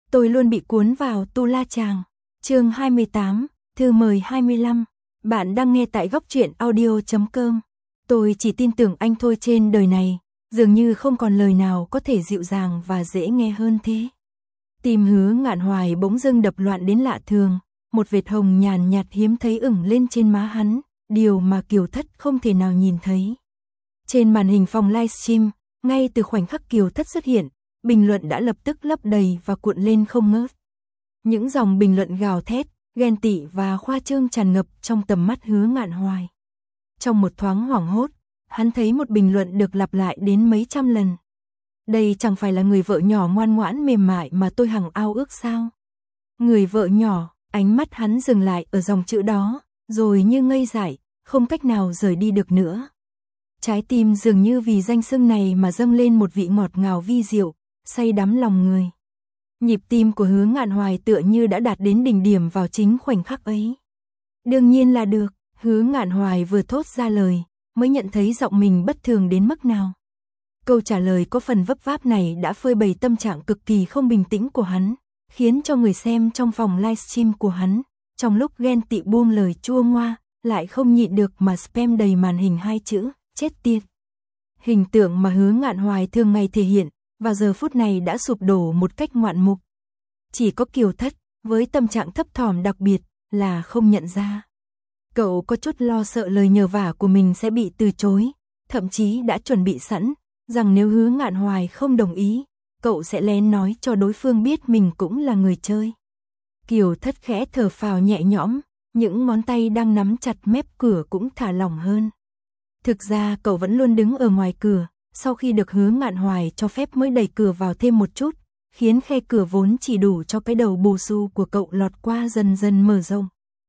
Tôi luôn bị cuốn vào Tu La Chàng. Chương 28, thư mời 25. Bạn đang nghe tại góc truyện audio.com. Tôi chỉ tin tưởng anh thôi, trên đời này dường như không còn lời nào có thể dịu dàng và dễ nghe hơn thế. Tim Hứa Ngạn Hoài bỗng dưng đập loạn đến lạ thường, một vệt hồng nhàn nhạt hiếm thấy ửng lên trên má hắn, điều mà Kiều Thất không thể nào nhìn thấy. Trên màn hình phòng livestream, ngay từ khoảnh khắc Kiều Thất xuất hiện, bình luận đã lập tức lấp đầy và cuộn lên không ngớt. Những dòng bình luận gào thét, ghen tị và khoa trương tràn ngập trong tầm mắt Hứa Ngạn Hoài. Trong một thoáng hoảng hốt, hắn thấy một bình luận được lặp lại đến mấy trăm lần. Đây chẳng phải là người vợ nhỏ ngoan ngoãn mềm mại mà tôi hằng ao ước sao? Người vợ nhỏ, ánh mắt hắn dừng lại ở dòng chữ đó, rồi như ngây dại, không cách nào rời đi được nữa. Trái tim dường như vì danh xưng này mà dâng lên một vị ngọt ngào vi diệu, say đắm lòng người. Nhịp tim của Hứa Ngạn Hoài tựa như đã đạt đến đỉnh điểm vào chính khoảnh khắc ấy. Đương nhiên là được, Hứa Ngạn Hoài vừa thốt ra lời, mới nhận thấy giọng mình bất thường đến mức nào. Câu trả lời có phần vấp váp này đã phơi bày tâm trạng cực kỳ không bình tĩnh của hắn, khiến cho người xem trong phòng livestream của hắn, trong lúc ghen tị buông lời chua ngoa, lại không nhịn được mà spam đầy màn hình hai chữ, chết tiệt. Hình tượng mà Hứa Ngạn Hoài thường ngày thể hiện, vào giờ phút này đã sụp đổ một cách ngoạn mục. Chỉ có Kiều Thất, với tâm trạng thấp thỏm đặc biệt, là không nhận ra. Cậu có chút lo sợ lời nhờ vả của mình sẽ bị từ chối, thậm chí đã chuẩn bị sẵn, rằng nếu Hứa Ngạn Hoài không đồng ý, cậu sẽ lén nói cho đối phương biết mình cũng là người chơi. Kiều Thất khẽ thở phào nhẹ nhõm, những ngón tay đang nắm chặt mép cửa cũng thả lỏng hơn. Thực ra cậu vẫn luôn đứng ở ngoài cửa, sau khi được Hứa Ngạn Hoài cho phép mới đẩy cửa vào thêm một chút, khiến khe cửa vốn chỉ đủ cho cái đầu bù xù của cậu lọt qua dần dần mở rộng.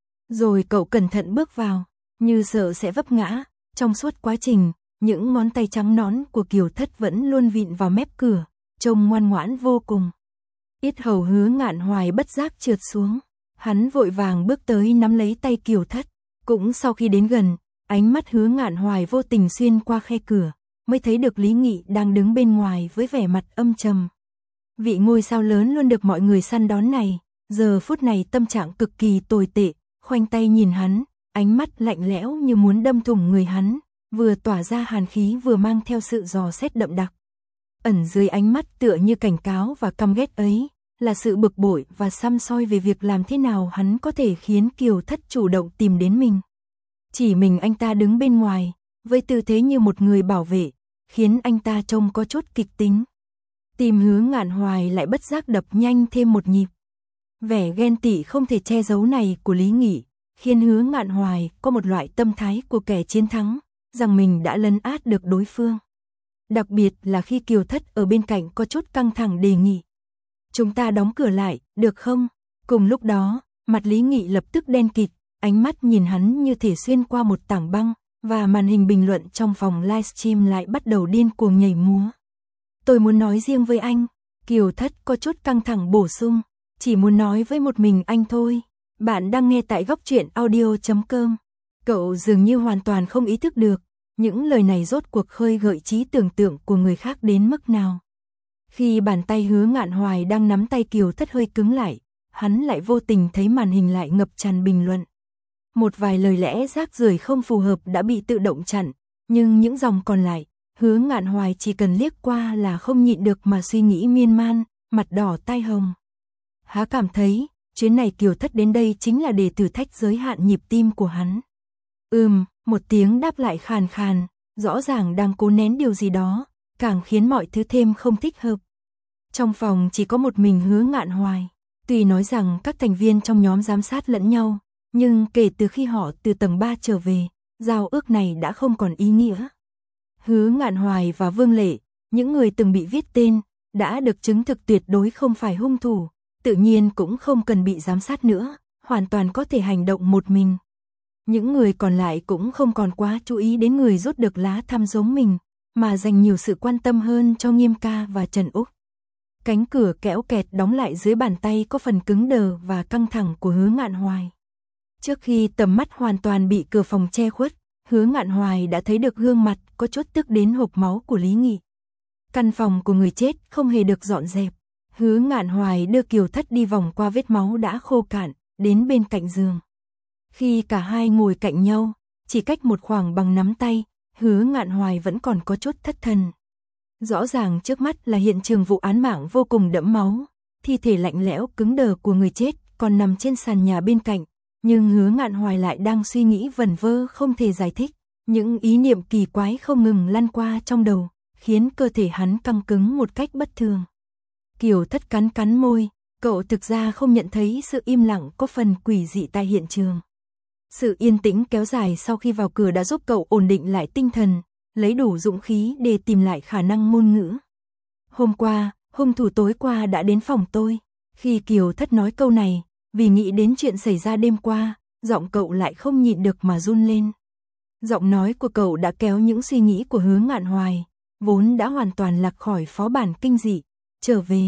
Rồi cậu cẩn thận bước vào, như sợ sẽ vấp ngã. Trong suốt quá trình, những ngón tay trắng nõn của Kiều Thất vẫn luôn vịn vào mép cửa, trông ngoan ngoãn vô cùng. Yết hầu Hứa Ngạn Hoài bất giác trượt xuống, hắn vội vàng bước tới nắm lấy tay Kiều Thất. Cũng sau khi đến gần, ánh mắt Hứa Ngạn Hoài vô tình xuyên qua khe cửa, mới thấy được Lý Nghị đang đứng bên ngoài với vẻ mặt âm trầm. Vị ngôi sao lớn luôn được mọi người săn đón này, giờ phút này tâm trạng cực kỳ tồi tệ, khoanh tay nhìn hắn, ánh mắt lạnh lẽo như muốn đâm thủng người hắn, vừa tỏa ra hàn khí vừa mang theo sự dò xét đậm đặc. Ẩn dưới ánh mắt tựa như cảnh cáo và căm ghét ấy, là sự bực bội và săm soi về việc làm thế nào hắn có thể khiến Kiều Thất chủ động tìm đến mình. Chỉ mình anh ta đứng bên ngoài, với tư thế như một người bảo vệ, khiến anh ta trông có chút kịch tính. Tim Hứa Ngạn Hoài lại bất giác đập nhanh thêm một nhịp. Vẻ ghen tị không thể che giấu này của Lý Nghị, khiến Hứa Ngạn Hoài có một loại tâm thái của kẻ chiến thắng, rằng mình đã lấn át được đối phương. Đặc biệt là khi Kiều Thất ở bên cạnh có chút căng thẳng đề nghị. Chúng ta đóng cửa lại, được không? Cùng lúc đó, mặt Lý Nghị lập tức đen kịt, ánh mắt nhìn hắn như thể xuyên qua một tảng băng, và màn hình bình luận trong phòng livestream lại bắt đầu điên cuồng nhảy múa. Tôi muốn nói riêng với anh, Kiều Thất có chút căng thẳng bổ sung, chỉ muốn nói với một mình anh thôi. Bạn đang nghe tại góc truyện audio.com. Cậu dường như hoàn toàn không ý thức được, những lời này rốt cuộc khơi gợi trí tưởng tượng của người khác đến mức nào. Khi bàn tay Hứa Ngạn Hoài đang nắm tay Kiều Thất hơi cứng lại, hắn lại vô tình thấy màn hình lại ngập tràn bình luận. Một vài lời lẽ rác rưởi không phù hợp đã bị tự động chặn, nhưng những dòng còn lại, Hứa Ngạn Hoài chỉ cần liếc qua là không nhịn được mà suy nghĩ miên man, mặt đỏ tai hồng. Há cảm thấy, chuyến này Kiều Thất đến đây chính là để thử thách giới hạn nhịp tim của hắn. Một tiếng đáp lại khàn khàn, rõ ràng đang cố nén điều gì đó, càng khiến mọi thứ thêm không thích hợp. Trong phòng chỉ có một mình Hứa Ngạn Hoài, tuy nói rằng các thành viên trong nhóm giám sát lẫn nhau, nhưng kể từ khi họ từ tầng 3 trở về, giao ước này đã không còn ý nghĩa. Hứa Ngạn Hoài và Vương Lệ, những người từng bị viết tên, đã được chứng thực tuyệt đối không phải hung thủ, tự nhiên cũng không cần bị giám sát nữa, hoàn toàn có thể hành động một mình. Những người còn lại cũng không còn quá chú ý đến người rút được lá thăm giống mình, mà dành nhiều sự quan tâm hơn cho Nghiêm Ca và Trần Úc. Cánh cửa kéo kẹt đóng lại dưới bàn tay có phần cứng đờ và căng thẳng của Hứa Ngạn Hoài. Trước khi tầm mắt hoàn toàn bị cửa phòng che khuất, Hứa Ngạn Hoài đã thấy được gương mặt có chút tức đến hộc máu của Lý Nghị. Căn phòng của người chết không hề được dọn dẹp, Hứa Ngạn Hoài đưa Kiều Thất đi vòng qua vết máu đã khô cạn, đến bên cạnh giường. Khi cả hai ngồi cạnh nhau, chỉ cách một khoảng bằng nắm tay, Hứa Ngạn Hoài vẫn còn có chút thất thần. Rõ ràng trước mắt là hiện trường vụ án mạng vô cùng đẫm máu, thi thể lạnh lẽo cứng đờ của người chết còn nằm trên sàn nhà bên cạnh, nhưng Hứa Ngạn Hoài lại đang suy nghĩ vẩn vơ không thể giải thích, những ý niệm kỳ quái không ngừng lăn qua trong đầu, khiến cơ thể hắn căng cứng một cách bất thường. Kiều Thất cắn cắn môi, cậu thực ra không nhận thấy sự im lặng có phần quỷ dị tại hiện trường. Sự yên tĩnh kéo dài sau khi vào cửa đã giúp cậu ổn định lại tinh thần, lấy đủ dũng khí để tìm lại khả năng ngôn ngữ. Hôm qua, hung thủ tối qua đã đến phòng tôi. Khi Kiều Thất nói câu này, vì nghĩ đến chuyện xảy ra đêm qua, giọng cậu lại không nhịn được mà run lên. Giọng nói của cậu đã kéo những suy nghĩ của Hứa Ngạn Hoài, vốn đã hoàn toàn lạc khỏi phó bản kinh dị, trở về.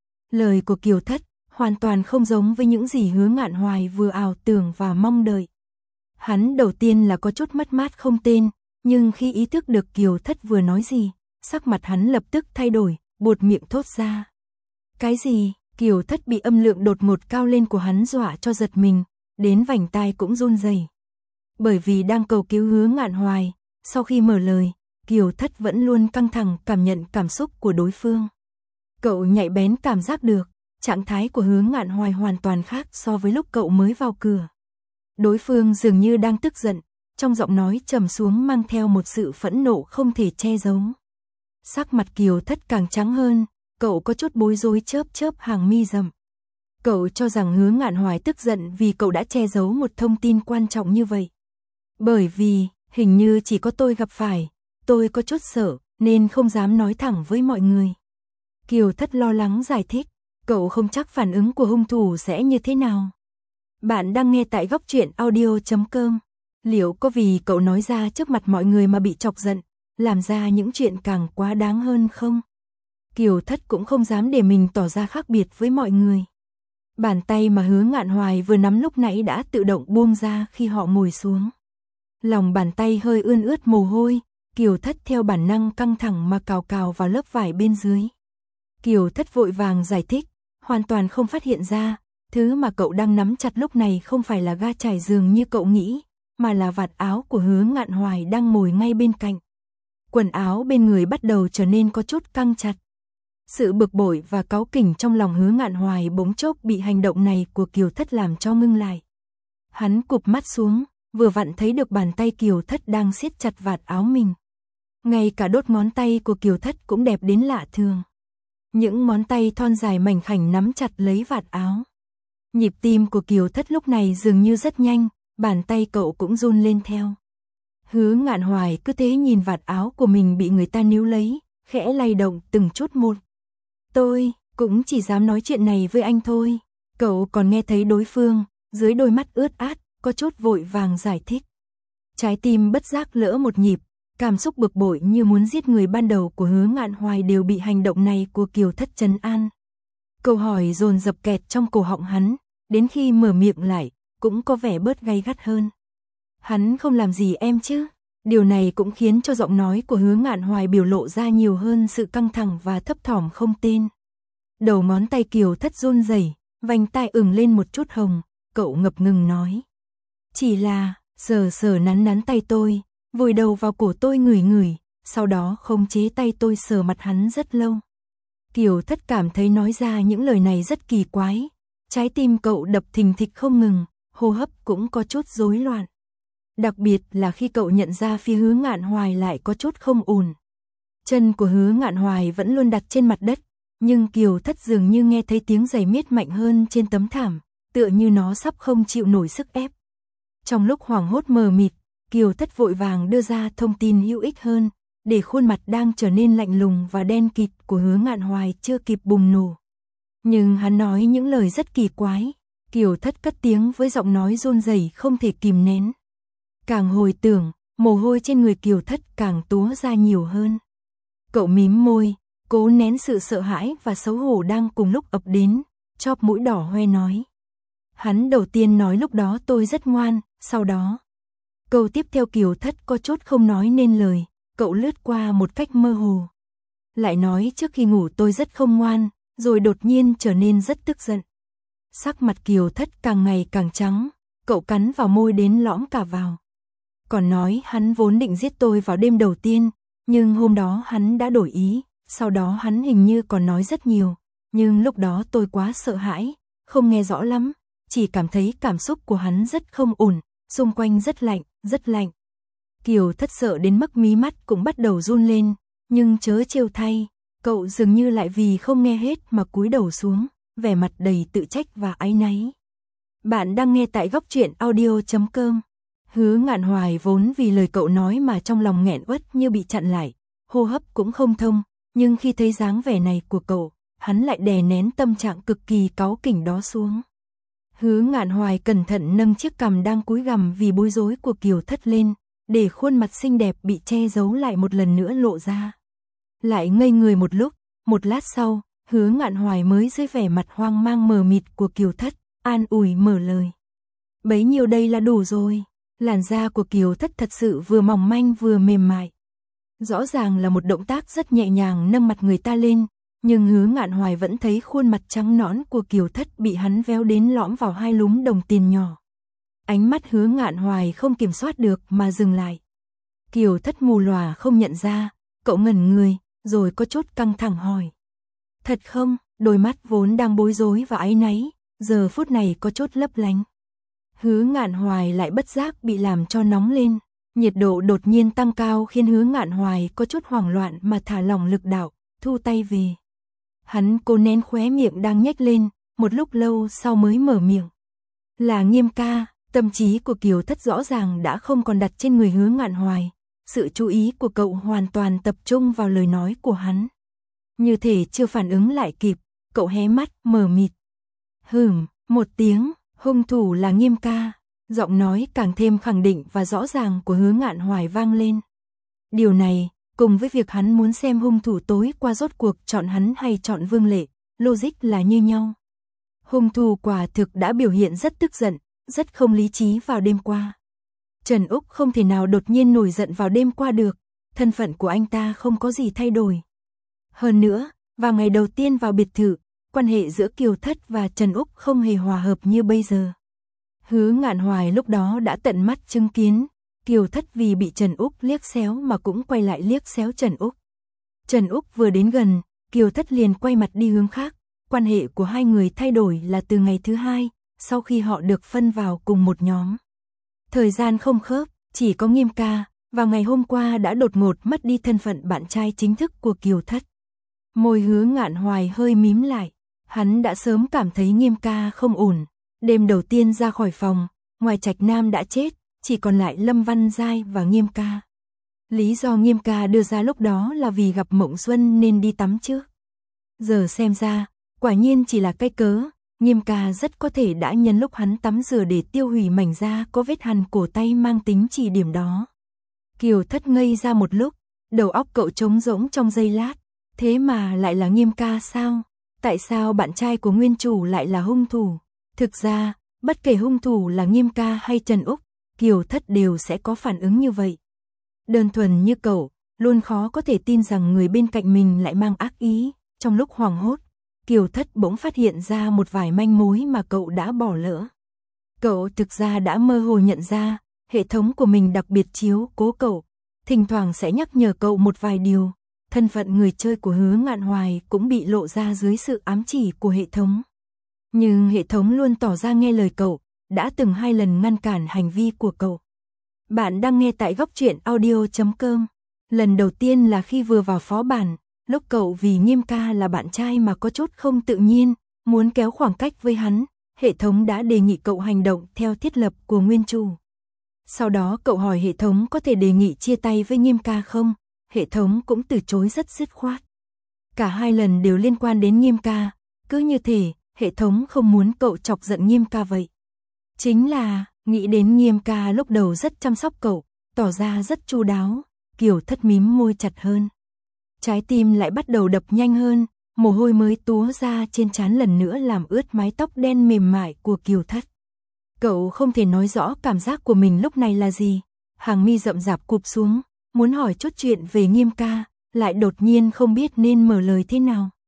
Lời của Kiều Thất hoàn toàn không giống với những gì Hứa Ngạn Hoài vừa ảo tưởng và mong đợi. Hắn đầu tiên là có chút mất mát không tên, nhưng khi ý thức được Kiều Thất vừa nói gì, sắc mặt hắn lập tức thay đổi, buột miệng thốt ra. Cái gì? Kiều Thất bị âm lượng đột ngột cao lên của hắn dọa cho giật mình, đến vành tai cũng run rẩy. Bởi vì đang cầu cứu Hứa Ngạn Hoài, sau khi mở lời, Kiều Thất vẫn luôn căng thẳng cảm nhận cảm xúc của đối phương. Cậu nhạy bén cảm giác được, trạng thái của Hứa Ngạn Hoài hoàn toàn khác so với lúc cậu mới vào cửa. Đối phương dường như đang tức giận, trong giọng nói trầm xuống mang theo một sự phẫn nộ không thể che giấu. Sắc mặt Kiều Thất càng trắng hơn, cậu có chút bối rối chớp chớp hàng mi rậm. Cậu cho rằng Hứa Ngạn Hoài tức giận vì cậu đã che giấu một thông tin quan trọng như vậy. Bởi vì, hình như chỉ có tôi gặp phải, tôi có chút sợ, nên không dám nói thẳng với mọi người. Kiều Thất lo lắng giải thích, cậu không chắc phản ứng của hung thủ sẽ như thế nào. Bạn đang nghe tại góc truyện audio.com. Liệu có vì cậu nói ra trước mặt mọi người mà bị chọc giận, làm ra những chuyện càng quá đáng hơn không? Kiều Thất cũng không dám để mình tỏ ra khác biệt với mọi người. Bàn tay mà Hứa Ngạn Hoài vừa nắm lúc nãy đã tự động buông ra khi họ ngồi xuống. Lòng bàn tay hơi ươn ướt mồ hôi, Kiều Thất theo bản năng căng thẳng mà cào cào vào lớp vải bên dưới. Kiều Thất vội vàng giải thích, hoàn toàn không phát hiện ra, thứ mà cậu đang nắm chặt lúc này không phải là ga trải giường như cậu nghĩ, mà là vạt áo của Hứa Ngạn Hoài đang ngồi ngay bên cạnh. Quần áo bên người bắt đầu trở nên có chút căng chặt. Sự bực bội và cáu kỉnh trong lòng Hứa Ngạn Hoài bỗng chốc bị hành động này của Kiều Thất làm cho ngưng lại. Hắn cụp mắt xuống, vừa vặn thấy được bàn tay Kiều Thất đang siết chặt vạt áo mình. Ngay cả đốt ngón tay của Kiều Thất cũng đẹp đến lạ thường. Những ngón tay thon dài mảnh khảnh nắm chặt lấy vạt áo. Nhịp tim của Kiều Thất lúc này dường như rất nhanh, bàn tay cậu cũng run lên theo. Hứa Ngạn Hoài cứ thế nhìn vạt áo của mình bị người ta níu lấy, khẽ lay động từng chút một. Tôi cũng chỉ dám nói chuyện này với anh thôi. Cậu còn nghe thấy đối phương, dưới đôi mắt ướt át, có chút vội vàng giải thích. Trái tim bất giác lỡ một nhịp, cảm xúc bực bội như muốn giết người ban đầu của Hứa Ngạn Hoài đều bị hành động này của Kiều Thất trấn an. Câu hỏi dồn dập kẹt trong cổ họng hắn, đến khi mở miệng lại, cũng có vẻ bớt gay gắt hơn. Hắn không làm gì em chứ? Điều này cũng khiến cho giọng nói của Hứa Ngạn Hoài biểu lộ ra nhiều hơn sự căng thẳng và thấp thỏm không tên. Đầu ngón tay Kiều Thất run rẩy, vành tai ửng lên một chút hồng, cậu ngập ngừng nói. Chỉ là, sờ sờ nắn nắn tay tôi, vùi đầu vào cổ tôi ngửi ngửi, sau đó khống chế tay tôi sờ mặt hắn rất lâu. Kiều Thất cảm thấy nói ra những lời này rất kỳ quái, trái tim cậu đập thình thịch không ngừng, hô hấp cũng có chút rối loạn. Đặc biệt là khi cậu nhận ra phía Hứa Ngạn Hoài lại có chút không ổn. Chân của Hứa Ngạn Hoài vẫn luôn đặt trên mặt đất, nhưng Kiều Thất dường như nghe thấy tiếng giày miết mạnh hơn trên tấm thảm, tựa như nó sắp không chịu nổi sức ép. Trong lúc hoảng hốt mờ mịt, Kiều Thất vội vàng đưa ra thông tin hữu ích hơn, để khuôn mặt đang trở nên lạnh lùng và đen kịt của Hứa Ngạn Hoài chưa kịp bùng nổ. Nhưng hắn nói những lời rất kỳ quái, Kiều Thất cất tiếng với giọng nói run rẩy không thể kìm nén. Càng hồi tưởng, mồ hôi trên người Kiều Thất càng túa ra nhiều hơn. Cậu mím môi, cố nén sự sợ hãi và xấu hổ đang cùng lúc ập đến, chóp mũi đỏ hoe nói. Hắn đầu tiên nói lúc đó tôi rất ngoan, sau đó. Câu tiếp theo Kiều Thất có chút không nói nên lời, cậu lướt qua một cách mơ hồ. Lại nói trước khi ngủ tôi rất không ngoan, rồi đột nhiên trở nên rất tức giận. Sắc mặt Kiều Thất càng ngày càng trắng, cậu cắn vào môi đến lõm cả vào. Còn nói hắn vốn định giết tôi vào đêm đầu tiên, nhưng hôm đó hắn đã đổi ý, sau đó hắn hình như còn nói rất nhiều, nhưng lúc đó tôi quá sợ hãi, không nghe rõ lắm, chỉ cảm thấy cảm xúc của hắn rất không ổn, xung quanh rất lạnh, rất lạnh. Kiều Thất sợ đến mức mí mắt cũng bắt đầu run lên, nhưng chớ trêu thay, cậu dường như lại vì không nghe hết mà cúi đầu xuống, vẻ mặt đầy tự trách và áy náy. Bạn đang nghe tại góc truyện audio.com. Hứa Ngạn Hoài vốn vì lời cậu nói mà trong lòng nghẹn uất như bị chặn lại, hô hấp cũng không thông, nhưng khi thấy dáng vẻ này của cậu, hắn lại đè nén tâm trạng cực kỳ cáu kỉnh đó xuống. Hứa Ngạn Hoài cẩn thận nâng chiếc cằm đang cúi gằm vì bối rối của Kiều Thất lên, để khuôn mặt xinh đẹp bị che giấu lại một lần nữa lộ ra. Lại ngây người một lúc, một lát sau, Hứa Ngạn Hoài mới dưới vẻ mặt hoang mang mờ mịt của Kiều Thất, an ủi mở lời. Bấy nhiêu đây là đủ rồi. Làn da của Kiều Thất thật sự vừa mỏng manh vừa mềm mại. Rõ ràng là một động tác rất nhẹ nhàng nâng mặt người ta lên, nhưng Hứa Ngạn Hoài vẫn thấy khuôn mặt trắng nõn của Kiều Thất bị hắn véo đến lõm vào hai lúm đồng tiền nhỏ. Ánh mắt Hứa Ngạn Hoài không kiểm soát được mà dừng lại. Kiều Thất mù lòa không nhận ra, cậu ngẩn người, rồi có chút căng thẳng hỏi. Thật không? Đôi mắt vốn đang bối rối và áy náy, giờ phút này có chút lấp lánh. Hứa Ngạn Hoài lại bất giác bị làm cho nóng lên, nhiệt độ đột nhiên tăng cao khiến Hứa Ngạn Hoài có chút hoảng loạn mà thả lỏng lực đạo, thu tay về. Hắn cố nén khóe miệng đang nhếch lên, một lúc lâu sau mới mở miệng. Là Nghiêm ca. Tâm trí của Kiều Thất rõ ràng đã không còn đặt trên người Hứa Ngạn Hoài, sự chú ý của cậu hoàn toàn tập trung vào lời nói của hắn. Như thể chưa phản ứng lại kịp, cậu hé mắt, mờ mịt. Một tiếng, hung thủ là Nghiêm ca, giọng nói càng thêm khẳng định và rõ ràng của Hứa Ngạn Hoài vang lên. Điều này, cùng với việc hắn muốn xem hung thủ tối qua rốt cuộc chọn hắn hay chọn Vương Lệ, logic là như nhau. Hung thủ quả thực đã biểu hiện rất tức giận, rất không lý trí vào đêm qua. Trần Úc không thể nào đột nhiên nổi giận vào đêm qua được, thân phận của anh ta không có gì thay đổi. Hơn nữa, vào ngày đầu tiên vào biệt thự, quan hệ giữa Kiều Thất và Trần Úc không hề hòa hợp như bây giờ. Hứa Ngạn Hoài lúc đó đã tận mắt chứng kiến, Kiều Thất vì bị Trần Úc liếc xéo mà cũng quay lại liếc xéo Trần Úc. Trần Úc vừa đến gần, Kiều Thất liền quay mặt đi hướng khác, quan hệ của hai người thay đổi là từ ngày thứ hai, sau khi họ được phân vào cùng một nhóm. Thời gian không khớp, chỉ có Nghiêm ca, vào ngày hôm qua đã đột ngột mất đi thân phận bạn trai chính thức của Kiều Thất. Môi Hứa Ngạn Hoài hơi mím lại, hắn đã sớm cảm thấy Nghiêm ca không ổn. Đêm đầu tiên ra khỏi phòng, ngoài Trạch Nam đã chết, chỉ còn lại Lâm Văn Giai và Nghiêm ca. Lý do Nghiêm ca đưa ra lúc đó là vì gặp Mộng Xuân nên đi tắm trước. Giờ xem ra, quả nhiên chỉ là cái cớ. Nghiêm ca rất có thể đã nhân lúc hắn tắm rửa để tiêu hủy mảnh da có vết hằn cổ tay mang tính chỉ điểm đó. Kiều Thất ngây ra một lúc, đầu óc cậu trống rỗng trong giây lát, thế mà lại là Nghiêm ca sao? Tại sao bạn trai của nguyên chủ lại là hung thủ? Thực ra, bất kể hung thủ là Nghiêm ca hay Trần Úc, Kiều Thất đều sẽ có phản ứng như vậy. Đơn thuần như cậu, luôn khó có thể tin rằng người bên cạnh mình lại mang ác ý. Trong lúc hoảng hốt, Kiều Thất bỗng phát hiện ra một vài manh mối mà cậu đã bỏ lỡ. Cậu thực ra đã mơ hồ nhận ra, hệ thống của mình đặc biệt chiếu cố cậu, thỉnh thoảng sẽ nhắc nhở cậu một vài điều. Thân phận người chơi của Hứa Ngạn Hoài cũng bị lộ ra dưới sự ám chỉ của hệ thống. Nhưng hệ thống luôn tỏ ra nghe lời cậu, đã từng 2 lần ngăn cản hành vi của cậu. Bạn đang nghe tại góc truyện audio.com. Lần đầu tiên là khi vừa vào phó bản, lúc cậu vì Nghiêm ca là bạn trai mà có chút không tự nhiên, muốn kéo khoảng cách với hắn, hệ thống đã đề nghị cậu hành động theo thiết lập của nguyên chủ. Sau đó cậu hỏi hệ thống có thể đề nghị chia tay với Nghiêm ca không, hệ thống cũng từ chối rất dứt khoát. Cả 2 lần đều liên quan đến Nghiêm ca, cứ như thể hệ thống không muốn cậu chọc giận Nghiêm ca vậy. Chính là, nghĩ đến Nghiêm ca lúc đầu rất chăm sóc cậu, tỏ ra rất chu đáo, Kiều Thất mím môi chặt hơn. Trái tim lại bắt đầu đập nhanh hơn, mồ hôi mới túa ra trên trán lần nữa làm ướt mái tóc đen mềm mại của Kiều Thất. Cậu không thể nói rõ cảm giác của mình lúc này là gì, hàng mi rậm rạp cụp xuống, muốn hỏi chút chuyện về Nghiêm ca, lại đột nhiên không biết nên mở lời thế nào.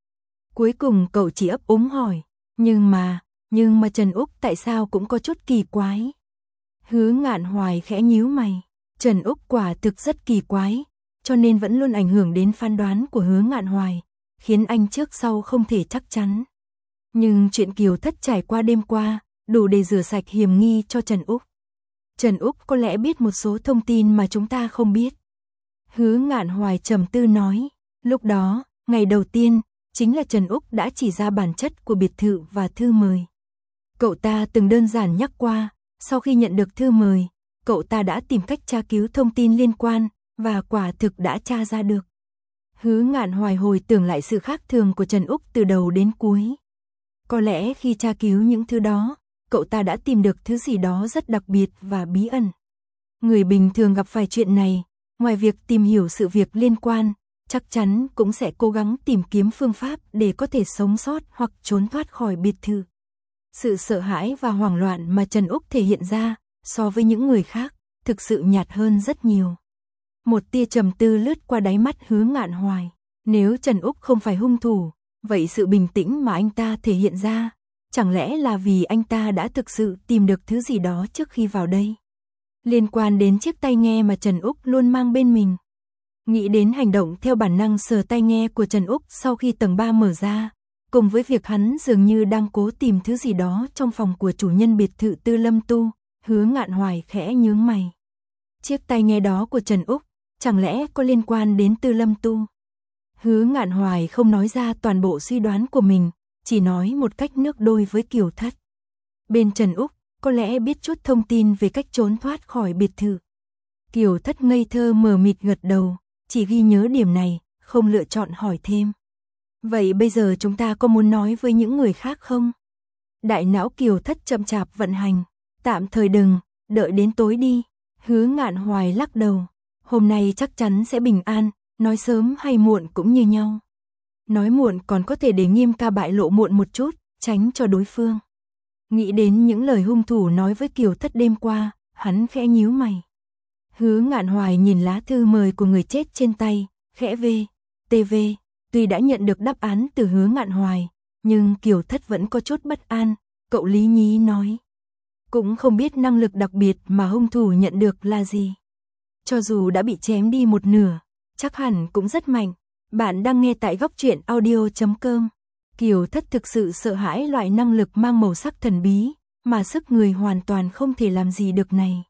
Cuối cùng cậu chỉ ấp úng hỏi, nhưng mà Trần Úc tại sao cũng có chút kỳ quái. Hứa Ngạn Hoài khẽ nhíu mày, Trần Úc quả thực rất kỳ quái, cho nên vẫn luôn ảnh hưởng đến phán đoán của Hứa Ngạn Hoài, khiến anh trước sau không thể chắc chắn. Nhưng chuyện Kiều Thất trải qua đêm qua, đủ để rửa sạch hiểm nghi cho Trần Úc. Trần Úc có lẽ biết một số thông tin mà chúng ta không biết. Hứa Ngạn Hoài trầm tư nói, lúc đó, ngày đầu tiên, chính là Trần Úc đã chỉ ra bản chất của biệt thự và thư mời. Cậu ta từng đơn giản nhắc qua, sau khi nhận được thư mời, cậu ta đã tìm cách tra cứu thông tin liên quan, và quả thực đã tra ra được. Hứa Ngạn Hoài hồi tưởng lại sự khác thường của Trần Úc từ đầu đến cuối. Có lẽ khi tra cứu những thứ đó, cậu ta đã tìm được thứ gì đó rất đặc biệt và bí ẩn. Người bình thường gặp phải chuyện này, ngoài việc tìm hiểu sự việc liên quan, chắc chắn cũng sẽ cố gắng tìm kiếm phương pháp để có thể sống sót hoặc trốn thoát khỏi biệt thự. Sự sợ hãi và hoảng loạn mà Trần Úc thể hiện ra, so với những người khác, thực sự nhạt hơn rất nhiều. Một tia trầm tư lướt qua đáy mắt Hứa Ngạn Hoài. Nếu Trần Úc không phải hung thủ, vậy sự bình tĩnh mà anh ta thể hiện ra, chẳng lẽ là vì anh ta đã thực sự tìm được thứ gì đó trước khi vào đây? Liên quan đến chiếc tai nghe mà Trần Úc luôn mang bên mình. Nghĩ đến hành động theo bản năng sờ tai nghe của Trần Úc sau khi tầng 3 mở ra, cùng với việc hắn dường như đang cố tìm thứ gì đó trong phòng của chủ nhân biệt thự Tư Lâm Tu, Hứa Ngạn Hoài khẽ nhướng mày. Chiếc tai nghe đó của Trần Úc, chẳng lẽ có liên quan đến Tư Lâm Tu? Hứa Ngạn Hoài không nói ra toàn bộ suy đoán của mình, chỉ nói một cách nước đôi với Kiều Thất. Bên Trần Úc, có lẽ biết chút thông tin về cách trốn thoát khỏi biệt thự. Kiều Thất ngây thơ mờ mịt gật đầu, chỉ ghi nhớ điểm này, không lựa chọn hỏi thêm. Vậy bây giờ chúng ta có muốn nói với những người khác không? Đại não Kiều Thất chậm chạp vận hành, tạm thời đừng, đợi đến tối đi. Hứa Ngạn Hoài lắc đầu, hôm nay chắc chắn sẽ bình an, nói sớm hay muộn cũng như nhau. Nói muộn còn có thể để Nghiêm ca bại lộ muộn một chút, tránh cho đối phương. Nghĩ đến những lời hung thủ nói với Kiều Thất đêm qua, hắn khẽ nhíu mày. Hứa Ngạn Hoài nhìn lá thư mời của người chết trên tay, khẽ TV. Tuy đã nhận được đáp án từ Hứa Ngạn Hoài, nhưng Kiều Thất vẫn có chút bất an, cậu lý nhí nói. Cũng không biết năng lực đặc biệt mà hung thủ nhận được là gì. Cho dù đã bị chém đi một nửa, chắc hẳn cũng rất mạnh. Bạn đang nghe tại góc truyện audio.com. Kiều Thất thực sự sợ hãi loại năng lực mang màu sắc thần bí, mà sức người hoàn toàn không thể làm gì được này.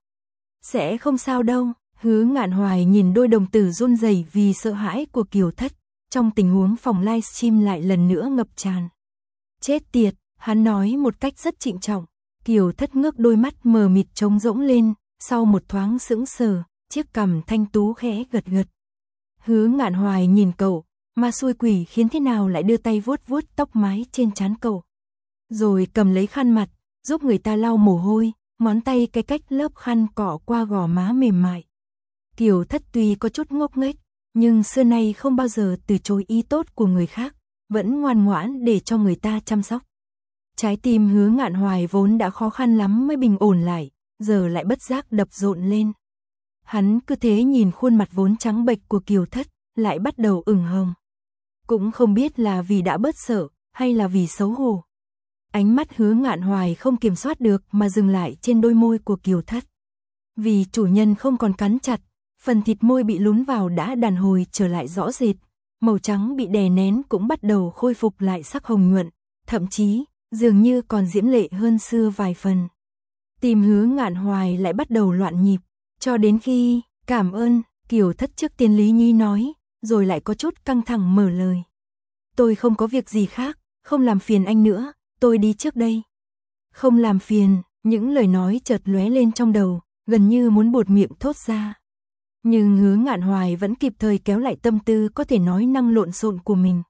Sẽ không sao đâu, Hứa Ngạn Hoài nhìn đôi đồng tử run rẩy vì sợ hãi của Kiều Thất, trong tình huống phòng livestream lại lần nữa ngập tràn. Chết tiệt, hắn nói một cách rất trịnh trọng. Kiều Thất ngước đôi mắt mờ mịt trống rỗng lên, sau một thoáng sững sờ, chiếc cằm thanh tú khẽ gật gật. Hứa Ngạn Hoài nhìn cậu, ma xui quỷ khiến thế nào lại đưa tay vuốt vuốt tóc mái trên trán cậu. Rồi cầm lấy khăn mặt, giúp người ta lau mồ hôi, ngón tay cái cách lớp khăn cọ qua gò má mềm mại. Kiều Thất tuy có chút ngốc nghếch, nhưng xưa nay không bao giờ từ chối ý tốt của người khác, vẫn ngoan ngoãn để cho người ta chăm sóc. Trái tim Hứa Ngạn Hoài vốn đã khó khăn lắm mới bình ổn lại, giờ lại bất giác đập rộn lên. Hắn cứ thế nhìn khuôn mặt vốn trắng bệch của Kiều Thất, lại bắt đầu ửng hồng. Cũng không biết là vì đã bớt sợ, hay là vì xấu hổ. Ánh mắt Hứa Ngạn Hoài không kiểm soát được mà dừng lại trên đôi môi của Kiều Thất. Vì chủ nhân không còn cắn chặt, phần thịt môi bị lún vào đã đàn hồi trở lại rõ rệt, màu trắng bị đè nén cũng bắt đầu khôi phục lại sắc hồng nhuận, thậm chí, dường như còn diễm lệ hơn xưa vài phần. Tim Hứa Ngạn Hoài lại bắt đầu loạn nhịp, cho đến khi, cảm ơn, Kiều Thất trước tiên Lý Nhi nói, rồi lại có chút căng thẳng mở lời. Tôi không có việc gì khác, không làm phiền anh nữa, tôi đi trước đây. Không làm phiền, những lời nói chợt lóe lên trong đầu, gần như muốn buột miệng thốt ra. Nhưng Hứa Ngạn Hoài vẫn kịp thời kéo lại tâm tư có thể nói năng lộn xộn của mình.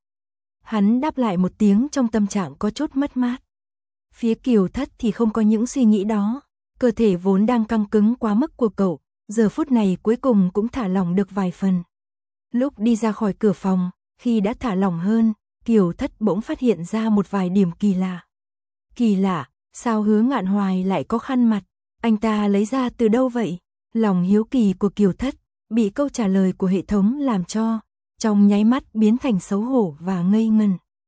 Hắn đáp lại một tiếng trong tâm trạng có chút mất mát. Phía Kiều Thất thì không có những suy nghĩ đó, cơ thể vốn đang căng cứng quá mức của cậu, giờ phút này cuối cùng cũng thả lỏng được vài phần. Lúc đi ra khỏi cửa phòng, khi đã thả lỏng hơn, Kiều Thất bỗng phát hiện ra một vài điểm kỳ lạ. Kỳ lạ, sao Hứa Ngạn Hoài lại có khăn mặt, anh ta lấy ra từ đâu vậy? Lòng hiếu kỳ của Kiều Thất bị câu trả lời của hệ thống làm cho, trong nháy mắt biến thành xấu hổ và ngây ngần.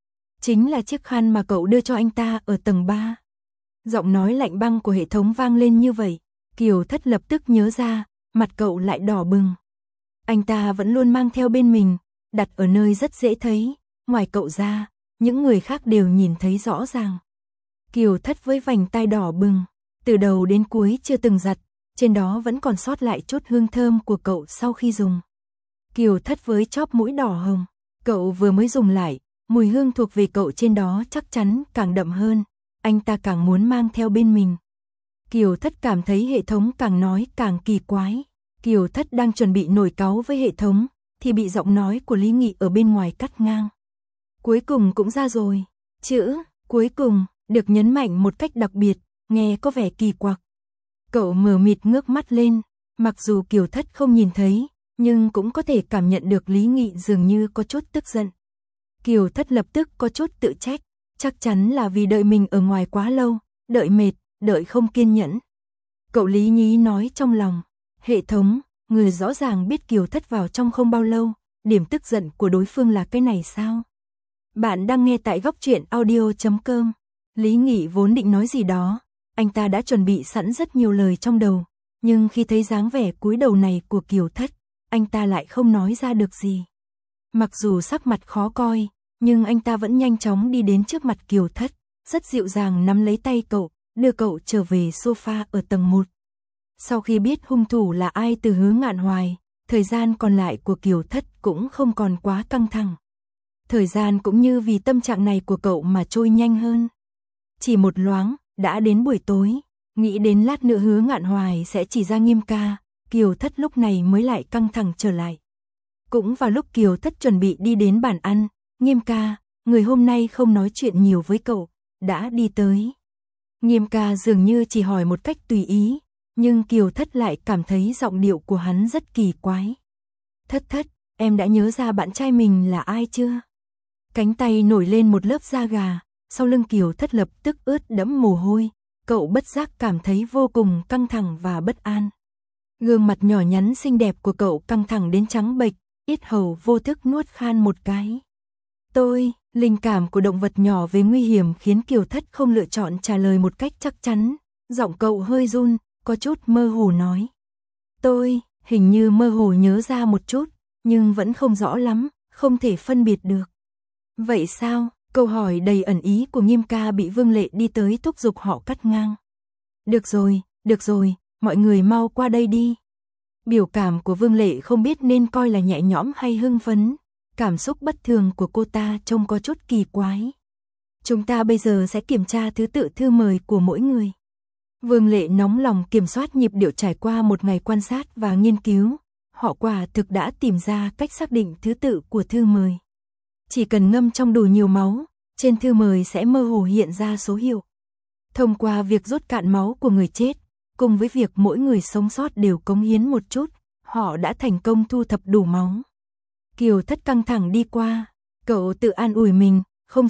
Chính là chiếc khăn mà cậu đưa cho anh ta ở tầng 3. Giọng nói lạnh băng của hệ thống vang lên như vậy, Kiều Thất lập tức nhớ ra, mặt cậu lại đỏ bừng. Anh ta vẫn luôn mang theo bên mình, đặt ở nơi rất dễ thấy, ngoài cậu ra, những người khác đều nhìn thấy rõ ràng. Kiều Thất với vành tai đỏ bừng, từ đầu đến cuối chưa từng giặt, trên đó vẫn còn sót lại chút hương thơm của cậu sau khi dùng. Kiều Thất với chóp mũi đỏ hồng, cậu vừa mới dùng lại, mùi hương thuộc về cậu trên đó chắc chắn càng đậm hơn, anh ta càng muốn mang theo bên mình. Kiều Thất cảm thấy hệ thống càng nói càng kỳ quái. Kiều Thất đang chuẩn bị nổi cáu với hệ thống, thì bị giọng nói của Lý Nghị ở bên ngoài cắt ngang. Cuối cùng cũng ra rồi. Chữ cuối cùng được nhấn mạnh một cách đặc biệt, nghe có vẻ kỳ quặc. Cậu mờ mịt ngước mắt lên, mặc dù Kiều Thất không nhìn thấy, nhưng cũng có thể cảm nhận được Lý Nghị dường như có chút tức giận. Kiều Thất lập tức có chút tự trách, chắc chắn là vì đợi mình ở ngoài quá lâu, đợi mệt, đợi không kiên nhẫn. Cậu lý nhí nói trong lòng, hệ thống, người rõ ràng biết Kiều Thất vào trong không bao lâu, điểm tức giận của đối phương là cái này sao? Bạn đang nghe tại góc truyện audio.com. Lý Nghị vốn định nói gì đó, anh ta đã chuẩn bị sẵn rất nhiều lời trong đầu, nhưng khi thấy dáng vẻ cúi đầu này của Kiều Thất, anh ta lại không nói ra được gì. Mặc dù sắc mặt khó coi, nhưng anh ta vẫn nhanh chóng đi đến trước mặt Kiều Thất, rất dịu dàng nắm lấy tay cậu, đưa cậu trở về sofa ở tầng 1. Sau khi biết hung thủ là ai từ Hứa Ngạn Hoài, thời gian còn lại của Kiều Thất cũng không còn quá căng thẳng. Thời gian cũng như vì tâm trạng này của cậu mà trôi nhanh hơn. Chỉ một loáng, đã đến buổi tối, nghĩ đến lát nữa Hứa Ngạn Hoài sẽ chỉ ra Nghiêm ca, Kiều Thất lúc này mới lại căng thẳng trở lại. Cũng vào lúc Kiều Thất chuẩn bị đi đến bàn ăn, Nghiêm ca, người hôm nay không nói chuyện nhiều với cậu, đã đi tới. Nghiêm ca dường như chỉ hỏi một cách tùy ý, nhưng Kiều Thất lại cảm thấy giọng điệu của hắn rất kỳ quái. Thất Thất, em đã nhớ ra bạn trai mình là ai chưa? Cánh tay nổi lên một lớp da gà, sau lưng Kiều Thất lập tức ướt đẫm mồ hôi, cậu bất giác cảm thấy vô cùng căng thẳng và bất an. Gương mặt nhỏ nhắn xinh đẹp của cậu căng thẳng đến trắng bệch, yết hầu vô thức nuốt khan một cái. Linh cảm của động vật nhỏ về nguy hiểm khiến Kiều Thất không lựa chọn trả lời một cách chắc chắn, giọng cậu hơi run, có chút mơ hồ nói. Tôi, hình như mơ hồ nhớ ra một chút, nhưng vẫn không rõ lắm, không thể phân biệt được. Vậy sao? Câu hỏi đầy ẩn ý của Nghiêm ca bị Vương Lệ đi tới thúc giục họ cắt ngang. Được rồi, mọi người mau qua đây đi. Biểu cảm của Vương Lệ không biết nên coi là nhẹ nhõm hay hưng phấn. Cảm xúc bất thường của cô ta trông có chút kỳ quái. Chúng ta bây giờ sẽ kiểm tra thứ tự thư mời của mỗi người. Vương Lệ nóng lòng kiểm soát nhịp điệu trải qua một ngày quan sát và nghiên cứu. Họ quả thực đã tìm ra cách xác định thứ tự của thư mời. Chỉ cần ngâm trong đủ nhiều máu, trên thư mời sẽ mơ hồ hiện ra số hiệu. Thông qua việc rút cạn máu của người chết, cùng với việc mỗi người sống sót đều cống hiến một chút, họ đã thành công thu thập đủ máu. Kiều Thất căng thẳng đi qua, cậu tự an ủi mình, không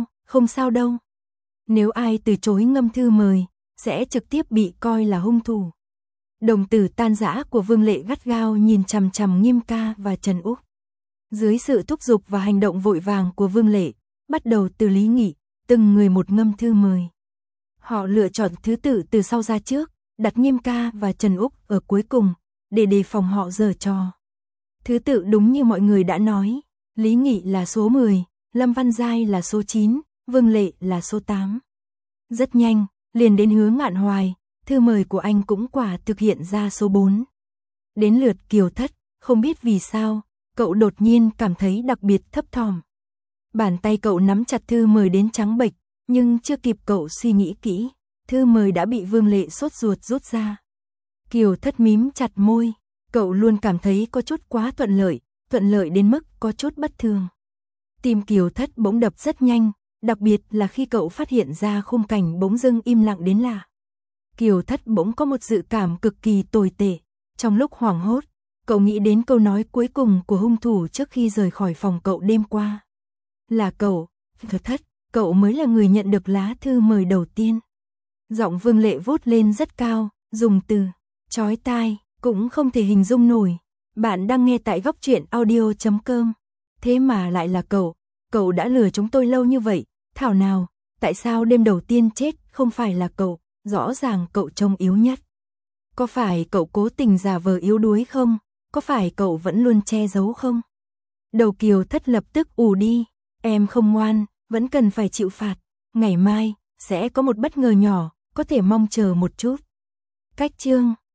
sao đâu. Nếu ai từ chối ngâm thư mời, sẽ trực tiếp bị coi là hung thủ. Đồng tử tan rã của Vương Lệ gắt gao nhìn chằm chằm Nghiêm ca và Trần Úc. Dưới sự thúc giục và hành động vội vàng của Vương Lệ, bắt đầu từ Lý Nghị, từng người một ngâm thư mời. Họ lựa chọn thứ tự từ sau ra trước, đặt Nghiêm ca và Trần Úc ở cuối cùng, để đề phòng họ giở trò. Thứ tự đúng như mọi người đã nói, Lý Nghị là số 10, Lâm Văn Giai là số 9, Vương Lệ là số 8. Rất nhanh, liền đến Hứa Ngạn Hoài, thư mời của anh cũng quả thực hiện ra số 4. Đến lượt Kiều Thất, không biết vì sao, cậu đột nhiên cảm thấy đặc biệt thấp thỏm. Bàn tay cậu nắm chặt thư mời đến trắng bệch, nhưng chưa kịp cậu suy nghĩ kỹ, thư mời đã bị Vương Lệ sốt ruột rút ra. Kiều Thất mím chặt môi, cậu luôn cảm thấy có chút quá thuận lợi đến mức có chút bất thường. Tim Kiều Thất bỗng đập rất nhanh, đặc biệt là khi cậu phát hiện ra khung cảnh bỗng dưng im lặng đến lạ. Kiều Thất bỗng có một dự cảm cực kỳ tồi tệ. Trong lúc hoảng hốt, cậu nghĩ đến câu nói cuối cùng của hung thủ trước khi rời khỏi phòng cậu đêm qua. Là cậu, Thất, cậu mới là người nhận được lá thư mời đầu tiên. Giọng Vương Lệ vút lên rất cao, dùng từ chói tai cũng không thể hình dung nổi. Bạn đang nghe tại góc truyện audio.com. Thế mà lại là cậu. cậu đã lừa chúng tôi lâu như vậy, thảo nào, tại sao đêm đầu tiên chết không phải là cậu, rõ ràng cậu trông yếu nhất. Có phải cậu cố tình giả vờ yếu đuối không? Có phải cậu vẫn luôn che giấu không? Đầu Kiều Thất lập tức ù đi, em không ngoan, vẫn cần phải chịu phạt, ngày mai, sẽ có một bất ngờ nhỏ, có thể mong chờ một chút. Cách chương